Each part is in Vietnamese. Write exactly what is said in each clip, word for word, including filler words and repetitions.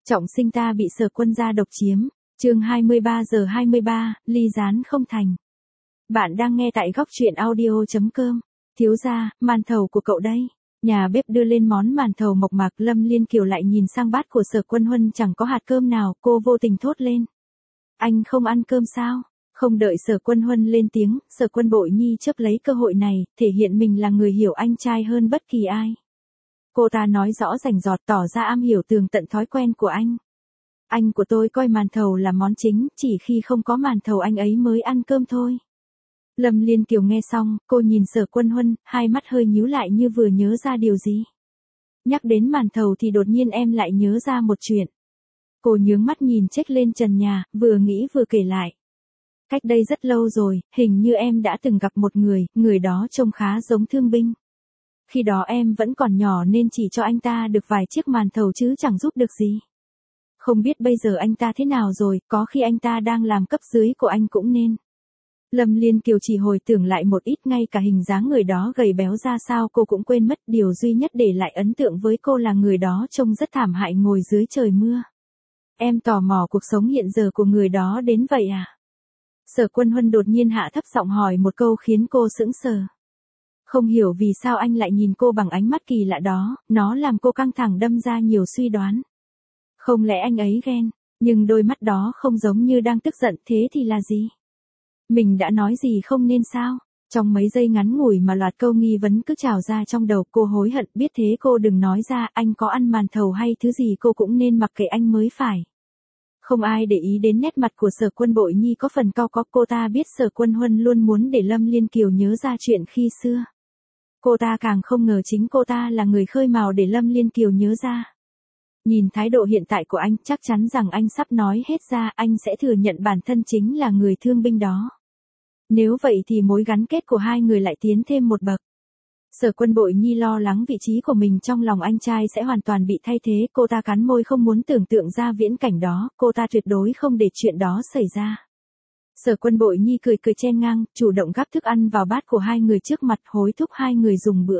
Trọng sinh ta bị Sở Quân gia độc chiếm. Chương hai mươi ba giờ hai mươi ba, ly gián không thành. Bạn đang nghe tại góc truyện audio chấm com. Thiếu gia, màn thầu của cậu đây. Nhà bếp đưa lên món màn thầu mộc mạc, Lâm Liên Kiều lại nhìn sang bát của Sở Quân Huân chẳng có hạt cơm nào, cô vô tình thốt lên. Anh không ăn cơm sao? Không đợi Sở Quân Huân lên tiếng, Sở Quân Bội Nhi chớp lấy cơ hội này, thể hiện mình là người hiểu anh trai hơn bất kỳ ai. Cô ta nói rõ rành rọt, tỏ ra am hiểu tường tận thói quen của anh. Anh của tôi coi màn thầu là món chính, chỉ khi không có màn thầu anh ấy mới ăn cơm thôi. Lâm Liên Kiều nghe xong, cô nhìn Sở Quân Huân, hai mắt hơi nhíu lại như vừa nhớ ra điều gì. Nhắc đến màn thầu thì đột nhiên em lại nhớ ra một chuyện. Cô nhướng mắt nhìn chếch lên trần nhà, vừa nghĩ vừa kể lại. Cách đây rất lâu rồi, hình như em đã từng gặp một người, người đó trông khá giống thương binh. Khi đó em vẫn còn nhỏ nên chỉ cho anh ta được vài chiếc màn thầu chứ chẳng giúp được gì. Không biết bây giờ anh ta thế nào rồi, có khi anh ta đang làm cấp dưới của anh cũng nên. Lâm Liên Kiều chỉ hồi tưởng lại một ít, ngay cả hình dáng người đó gầy béo ra sao cô cũng quên mất, điều duy nhất để lại ấn tượng với cô là người đó trông rất thảm hại ngồi dưới trời mưa. Em tò mò cuộc sống hiện giờ của người đó đến vậy à? Sở Quân Huân đột nhiên hạ thấp giọng hỏi một câu khiến cô sững sờ. Không hiểu vì sao anh lại nhìn cô bằng ánh mắt kỳ lạ đó, nó làm cô căng thẳng đâm ra nhiều suy đoán. Không lẽ anh ấy ghen, nhưng đôi mắt đó không giống như đang tức giận, thế thì là gì? Mình đã nói gì không nên sao? Trong mấy giây ngắn ngủi mà loạt câu nghi vấn cứ trào ra trong đầu, cô hối hận, biết thế cô đừng nói ra, anh có ăn màn thầu hay thứ gì cô cũng nên mặc kệ anh mới phải. Không ai để ý đến nét mặt của Sở Quân Bội Nhi có phần cau có, cô ta biết Sở Quân Huân luôn muốn để Lâm Liên Kiều nhớ ra chuyện khi xưa. Cô ta càng không ngờ chính cô ta là người khơi mào để Lâm Liên Kiều nhớ ra. Nhìn thái độ hiện tại của anh, chắc chắn rằng anh sắp nói hết ra, anh sẽ thừa nhận bản thân chính là người thương binh đó. Nếu vậy thì mối gắn kết của hai người lại tiến thêm một bậc. Sở Quân Bội Nhi lo lắng vị trí của mình trong lòng anh trai sẽ hoàn toàn bị thay thế, cô ta cắn môi không muốn tưởng tượng ra viễn cảnh đó, cô ta tuyệt đối không để chuyện đó xảy ra. Sở Quân Bội Nhi cười cười chen ngang, chủ động gắp thức ăn vào bát của hai người trước mặt, hối thúc hai người dùng bữa.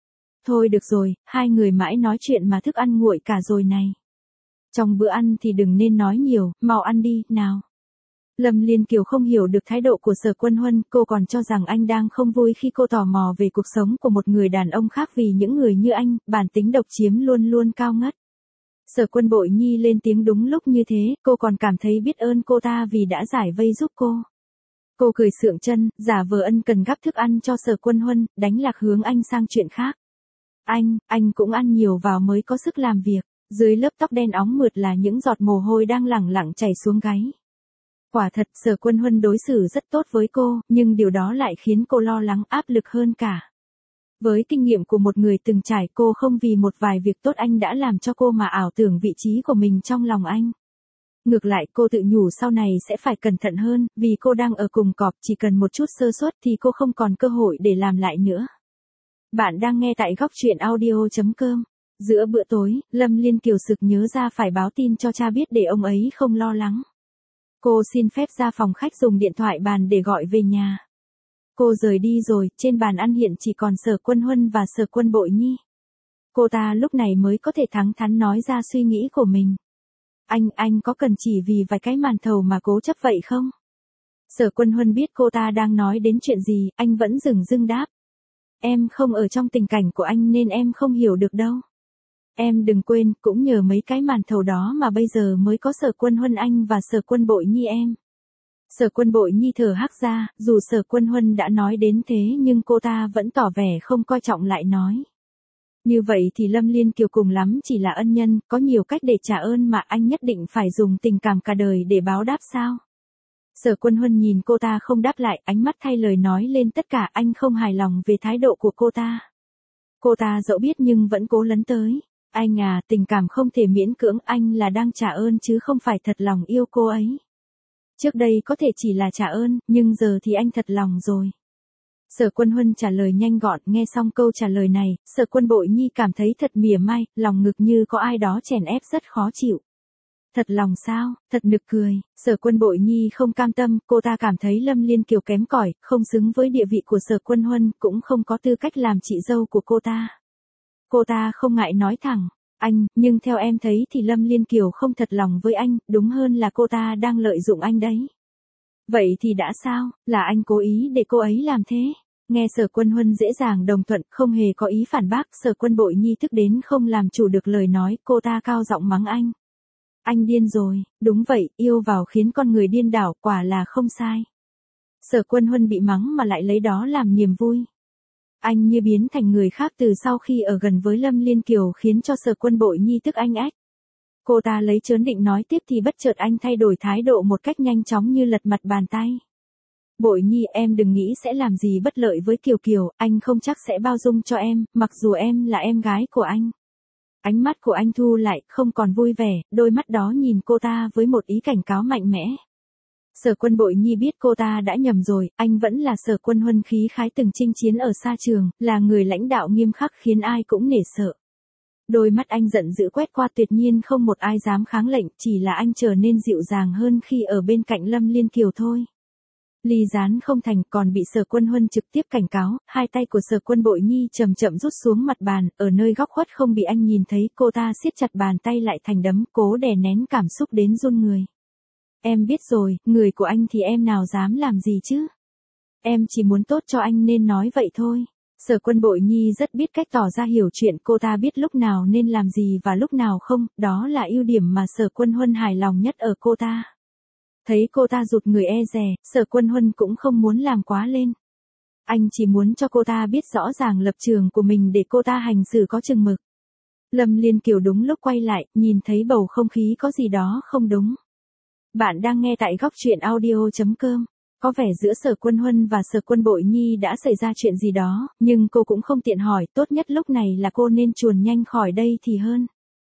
Thôi được rồi, hai người mãi nói chuyện mà thức ăn nguội cả rồi này. Trong bữa ăn thì đừng nên nói nhiều, mau ăn đi, nào. Lâm Liên Kiều không hiểu được thái độ của Sở Quân Huân, cô còn cho rằng anh đang không vui khi cô tò mò về cuộc sống của một người đàn ông khác, vì những người như anh, bản tính độc chiếm luôn luôn cao ngất. Sở Quân Bội Nhi lên tiếng đúng lúc như thế, cô còn cảm thấy biết ơn cô ta vì đã giải vây giúp cô. Cô cười sượng chân, giả vờ ân cần gắp thức ăn cho Sở Quân Huân, đánh lạc hướng anh sang chuyện khác. Anh, anh cũng ăn nhiều vào mới có sức làm việc. Dưới lớp tóc đen óng mượt là những giọt mồ hôi đang lẳng lặng chảy xuống gáy. Quả thật Sở Quân Huân đối xử rất tốt với cô, nhưng điều đó lại khiến cô lo lắng, áp lực hơn cả. Với kinh nghiệm của một người từng trải, cô không vì một vài việc tốt anh đã làm cho cô mà ảo tưởng vị trí của mình trong lòng anh. Ngược lại, cô tự nhủ sau này sẽ phải cẩn thận hơn, vì cô đang ở cùng cọp, chỉ cần một chút sơ suất thì cô không còn cơ hội để làm lại nữa. Bạn đang nghe tại góc truyện audio chấm com. Giữa bữa tối, Lâm Liên Kiều sực nhớ ra phải báo tin cho cha biết để ông ấy không lo lắng. Cô xin phép ra phòng khách dùng điện thoại bàn để gọi về nhà. Cô rời đi rồi, trên bàn ăn hiện chỉ còn Sở Quân Huân và Sở Quân Bội Nhi. Cô ta lúc này mới có thể thẳng thắn nói ra suy nghĩ của mình. Anh, anh có cần chỉ vì vài cái màn thầu mà cố chấp vậy không? Sở Quân Huân biết cô ta đang nói đến chuyện gì, anh vẫn dửng dưng đáp. Em không ở trong tình cảnh của anh nên em không hiểu được đâu. Em đừng quên, cũng nhờ mấy cái màn thầu đó mà bây giờ mới có Sở Quân Huân anh và Sở Quân Bội Nhi em. Sở Quân Bội Nhi thở hắt ra, dù Sở Quân Huân đã nói đến thế nhưng cô ta vẫn tỏ vẻ không coi trọng lại nói. Như vậy thì Lâm Liên Kiều cùng lắm chỉ là ân nhân, có nhiều cách để trả ơn mà anh nhất định phải dùng tình cảm cả đời để báo đáp sao? Sở Quân Huân nhìn cô ta không đáp lại, ánh mắt thay lời nói lên tất cả, anh không hài lòng về thái độ của cô ta. Cô ta dẫu biết nhưng vẫn cố lấn tới. Anh à, tình cảm không thể miễn cưỡng, anh là đang trả ơn chứ không phải thật lòng yêu cô ấy. Trước đây có thể chỉ là trả ơn, nhưng giờ thì anh thật lòng rồi. Sở Quân Huân trả lời nhanh gọn, nghe xong câu trả lời này, Sở Quân Bội Nhi cảm thấy thật mỉa mai, lòng ngực như có ai đó chèn ép rất khó chịu. Thật lòng sao, thật nực cười. Sở Quân Bội Nhi không cam tâm, cô ta cảm thấy Lâm Liên Kiều kém cỏi, không xứng với địa vị của Sở Quân Huân, cũng không có tư cách làm chị dâu của cô ta. Cô ta không ngại nói thẳng, Anh, nhưng theo em thấy thì Lâm Liên Kiều không thật lòng với anh, đúng hơn là cô ta đang lợi dụng anh đấy. Vậy thì đã sao, là anh cố ý để cô ấy làm thế? Nghe Sở Quân Huân dễ dàng đồng thuận, không hề có ý phản bác, Sở Quân Bội Nhi tức đến không làm chủ được lời nói, cô ta cao giọng mắng anh. Anh điên rồi, đúng vậy, yêu vào khiến con người điên đảo, quả là không sai. Sở Quân Huân bị mắng mà lại lấy đó làm niềm vui. Anh như biến thành người khác từ sau khi ở gần với Lâm Liên Kiều khiến cho Sở Quân Bội Nhi tức anh ách. Cô ta lấy trớn định nói tiếp thì bất chợt anh thay đổi thái độ một cách nhanh chóng như lật mặt bàn tay. Bội Nhi, em đừng nghĩ sẽ làm gì bất lợi với Kiều Kiều, anh không chắc sẽ bao dung cho em, mặc dù em là em gái của anh. Ánh mắt của anh thu lại, không còn vui vẻ, đôi mắt đó nhìn cô ta với một ý cảnh cáo mạnh mẽ. Sở Quân Bội Nhi biết cô ta đã nhầm rồi, anh vẫn là Sở Quân Huân khí khái từng chinh chiến ở xa trường, là người lãnh đạo nghiêm khắc khiến ai cũng nể sợ. Đôi mắt anh giận dữ quét qua, tuyệt nhiên không một ai dám kháng lệnh, chỉ là anh trở nên dịu dàng hơn khi ở bên cạnh Lâm Liên Kiều thôi. Ly gián không thành, còn bị Sở Quân Huân trực tiếp cảnh cáo, hai tay của Sở Quân Bội Nhi chậm chậm rút xuống mặt bàn, ở nơi góc khuất không bị anh nhìn thấy, cô ta siết chặt bàn tay lại thành đấm, cố đè nén cảm xúc đến run người. Em biết rồi, người của anh thì em nào dám làm gì chứ? Em chỉ muốn tốt cho anh nên nói vậy thôi. Sở Quân Bội Nhi rất biết cách tỏ ra hiểu chuyện, cô ta biết lúc nào nên làm gì và lúc nào không, đó là ưu điểm mà Sở Quân Huân hài lòng nhất ở cô ta. Thấy cô ta rụt người e dè, Sở Quân Huân cũng không muốn làm quá lên. Anh chỉ muốn cho cô ta biết rõ ràng lập trường của mình để cô ta hành xử có chừng mực. Lâm Liên Kiều đúng lúc quay lại, nhìn thấy bầu không khí có gì đó không đúng. Bạn đang nghe tại góc truyện audio chấm com. Có vẻ giữa Sở Quân Huân và Sở Quân Bội Nhi đã xảy ra chuyện gì đó, nhưng cô cũng không tiện hỏi, tốt nhất lúc này là cô nên chuồn nhanh khỏi đây thì hơn.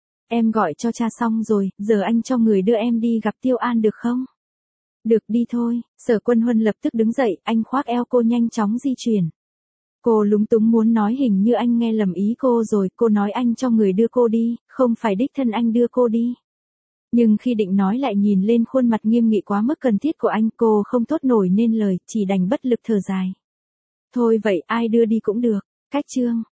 Em gọi cho cha xong rồi, giờ anh cho người đưa em đi gặp Tiêu An được không? Được, đi thôi. Sở Quân Huân lập tức đứng dậy, anh khoác eo cô nhanh chóng di chuyển. Cô lúng túng muốn nói hình như anh nghe lầm ý cô rồi, cô nói anh cho người đưa cô đi, không phải đích thân anh đưa cô đi. Nhưng khi định nói lại nhìn lên khuôn mặt nghiêm nghị quá mức cần thiết của anh, cô không thốt nổi nên lời, chỉ đành bất lực thở dài. Thôi vậy, ai đưa đi cũng được. Cách chương.